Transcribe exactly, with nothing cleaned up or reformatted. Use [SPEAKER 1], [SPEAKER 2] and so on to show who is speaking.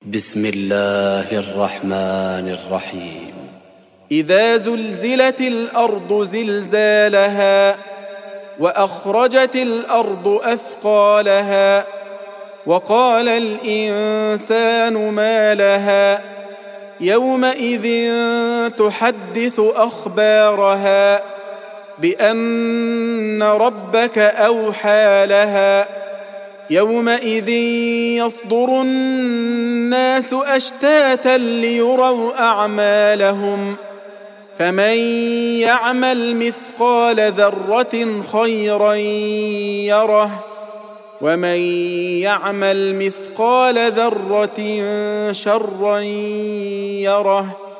[SPEAKER 1] بسم الله الرحمن الرحيم.
[SPEAKER 2] إذا زلزلت الأرض زلزالها وأخرجت الأرض أثقالها وقال الإنسان ما لها يومئذ تحدث أخبارها بأن ربك أوحى لها يومئذ يصدر الناس أشتاتا ليروا أعمالهم فمن يعمل مثقال ذرة خيرا يره ومن يعمل مثقال ذرة شرا يره